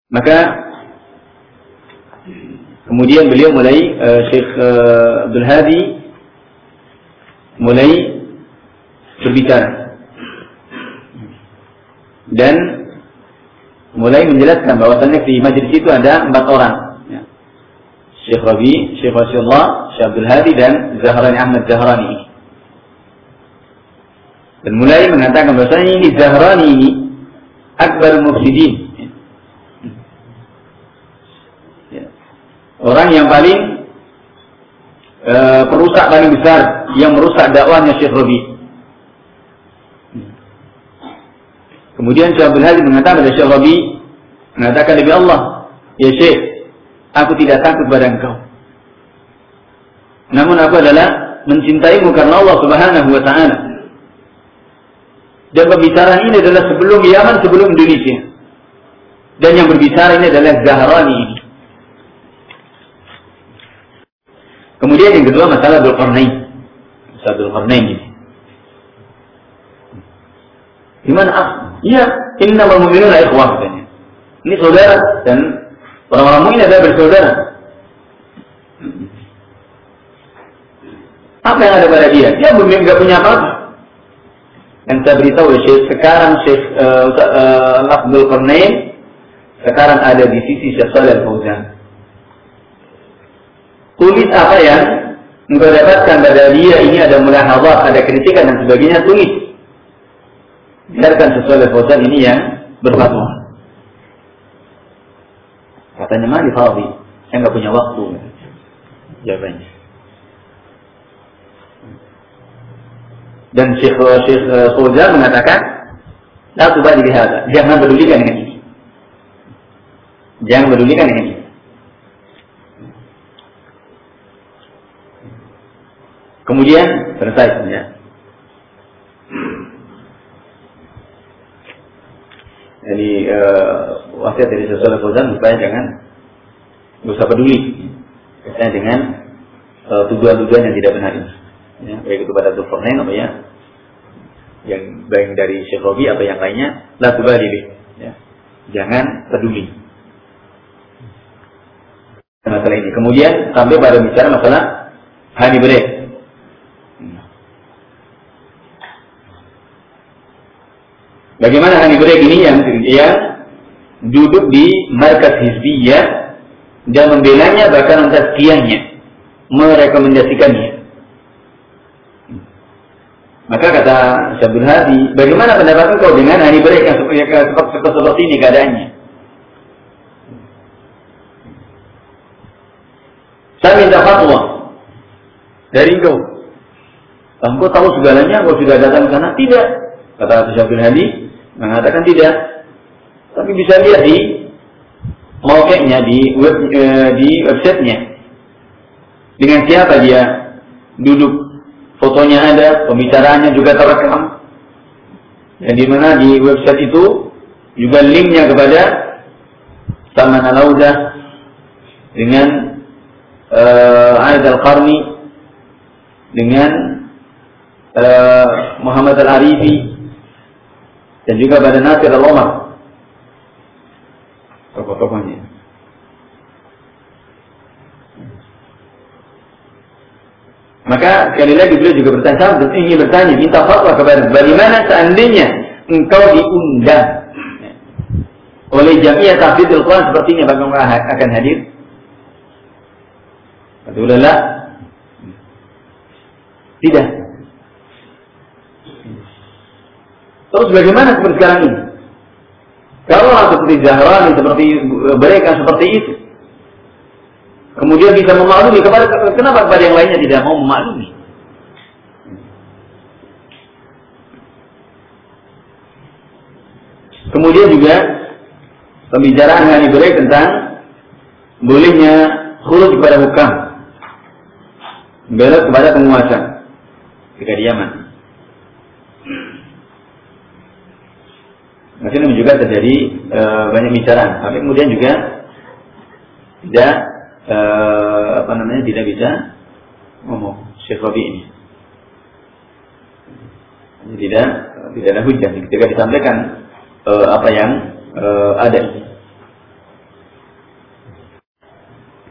Maka kemudian beliau mulai Syekh Abdul Hadi mulai berbicara dan mulai menjelaskan bahwasannya di majelis itu ada 4 orang, ya. Syekh Rabi, Syekh Rasulullah, Syekh Abdul Hadi dan Zahrani Ahmad Zahrani. Dan mulai mengatakan bahwasanya ini Zahrani ini akbar mufsidin, ya. Orang yang paling perusak paling besar yang merusak dakwahnya Syekh Rabi. Kemudian Syekh Abdul Hadi mengatakan kepada Syekh Rabi, mengatakan demi Allah, ya Syekh, aku tidak takut pada engkau. Namun aku adalah mencintaimu karena Allah Subhanahu wa Ta'ala. Dan pembicaraan ini adalah sebelum Yaman, sebelum Indonesia. Dan yang berbicara ini adalah Zahrani ini. Kemudian yang kedua masalah Dzulqarnain. Masalah Dzulqarnain ini. Gimana? Iya, innamal mu'minuna ikhwah katanya. Ini saudara dan orang-orang mukmin adalah bersaudara. Apa yang ada pada dia? Dia enggak punya apa-apa. Yang saya beritahu Syekh sekarang Syekh Abdul Qarnain sekarang ada di sisi Syekh Shalih Al-Fauzan. Tulis apa yang engkau dapatkan pada dia, ini ada mulahadzah, ada kritikan dan sebagainya, tulis. Biarkan Syekh Shalih Al-Fauzan ini yang berfatwa. Katanya mali fadhi, saya enggak punya waktu. Jawabannya. Dan Syekh Fauzan mengatakan, la tubali bihadza, jangan pedulikan dengan ini. Jangan pedulikan dengan ini. Kemudian selesai sebenarnya. Jadi wasiat dari Syekh Shalih Fauzan supaya jangan usah peduli dengan tujuan-tujuan yang tidak benar ini. Ya, baik itu pada Dzulqarnain apa ya, yang baik dari Syekh Rabi atau yang lainnya, la tubali bih, ya. Jangan peduli masalah ini. Kemudian sampai pada bicara masalah honey break. Bagaimana honey break ini yang duduk di markas hizbiyah dan membelanya, bahkan tazkiyahnya, merekomendasikannya. Maka kata Syekh Abdul Hadi, bagaimana pendapat engkau dengan honey break yang seperti ini keadaannya? Saya minta fatwa dari engkau. Engkau tahu segalanya, engkau sudah datang ke sana? Tidak. Kata Syekh Abdul Hadi mengatakan tidak. Tapi bisa lihat di mauqi'-nya, di website-nya. Dengan siapa dia duduk? Fotonya ada, pembicaraannya juga terekam. Dan di mana di website itu juga linknya kepada Salman Al-Audah dengan Aid Al-Qarni dengan Muhammad Al-Arifi dan juga pada Nasir Al-Omar, tokoh-tokohnya. Maka sekali lagi beliau juga ingin bertanya, minta fatwa kepada bagaimana seandainya engkau diundang oleh Jamiah Tahfidzul Quran seperti ini, bagaimana akan hadir? Alhamdulillah, tidak. Terus bagaimana seperti sekarang ini? Kalau seperti Zahrani, seperti mereka seperti itu, kemudian bisa memaklumi kenapa kepada yang lainnya tidak mau memaklumi? Kemudian juga pembicaraan yang diberi tentang bolehnya khuruj kepada hukam, belok kepada penguasa ketika di Yaman. Mungkin juga terjadi banyak bicaraan, tapi kemudian juga tidak tidak bisa ngomong Syekh Rabi ini. Tidak ada hujah ketika disampaikan apa yang ada.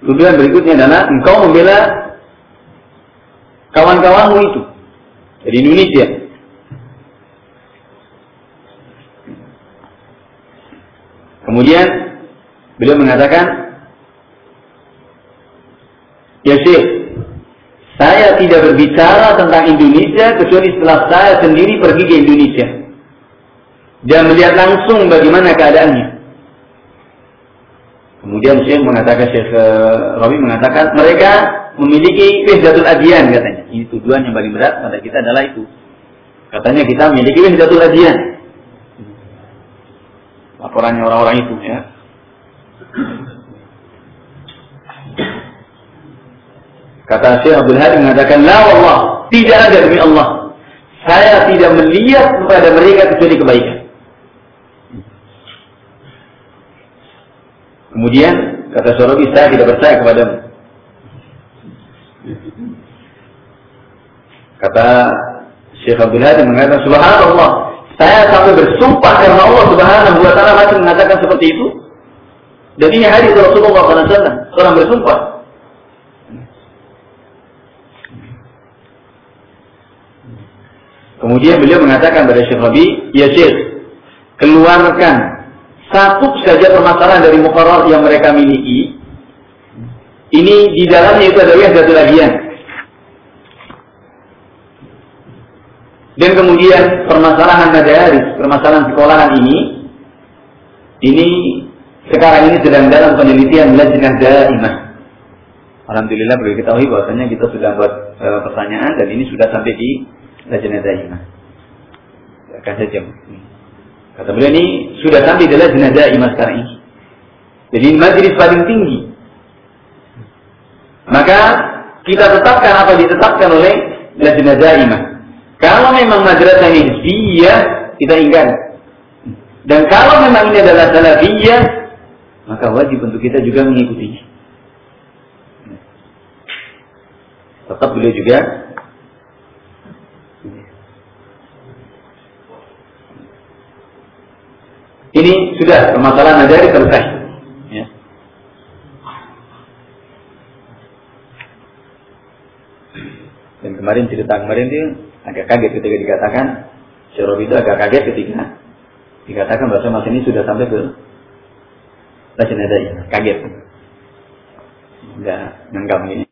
Tuduhan berikutnya adalah engkau membela kawan-kawanmu itu dari Indonesia. Kemudian beliau mengatakan, ya Syekh, saya tidak berbicara tentang Indonesia kecuali setelah saya sendiri pergi ke Indonesia dan melihat langsung bagaimana keadaannya. Kemudian Syekh Rabi mengatakan mereka memiliki wahdatul adyan katanya. Ini tuduhan yang paling berat pada kita adalah itu. Katanya kita memiliki wahdatul adyan. Laporannya orang-orang itu ya. Kata Syekh Abdul Hadi mengatakan, la wallah, tidak ada demi Allah. Saya tidak melihat kepada mereka kecuali kebaikan. Kemudian kata Syarabi, saya tidak percaya kepadamu. Kata Syekh Abdul Hadi mengatakan, subhanallah, saya sampai bersumpah karena Allah Subhanahu wa taala masih mengatakan seperti itu. Dan ini hadis Rasulullah SAW, orang bersumpah. Kemudian beliau mengatakan kepada Syekh Rabi, ya Syekh, keluarkan satu saja permasalahan dari muqarrar yang mereka miliki. Ini di dalamnya itu adalah wahdatul adyan. Dan kemudian permasalahan madaris, permasalahan sekolahan ini sekarang ini sedang dalam penelitian lajnah daimah. Alhamdulillah boleh diketahui bahwasanya kita sudah buat pertanyaan dan ini sudah sampai di lajnah daimah. Kasih jam. Kata beliau ini sudah sampai di lajnah daimah sekarang ini. Jadi majelis paling tinggi. Maka kita tetapkan apa ditetapkan oleh lajnah daimah. Kalau memang madrasah ini hizbiyah, kita ingkar. Dan kalau memang ini adalah salafiyah, maka wajib untuk kita juga mengikutinya. Tetap beliau juga ini sudah permasalahan madaris selesai. Ya. Dan cerita kemarin itu agak kaget ketika dikatakan, Syekh Rabi itu agak kaget ketika dikatakan bahwa mas ini sudah sampai ke lajnah daimah. Kaget. Enggak nganggap ini.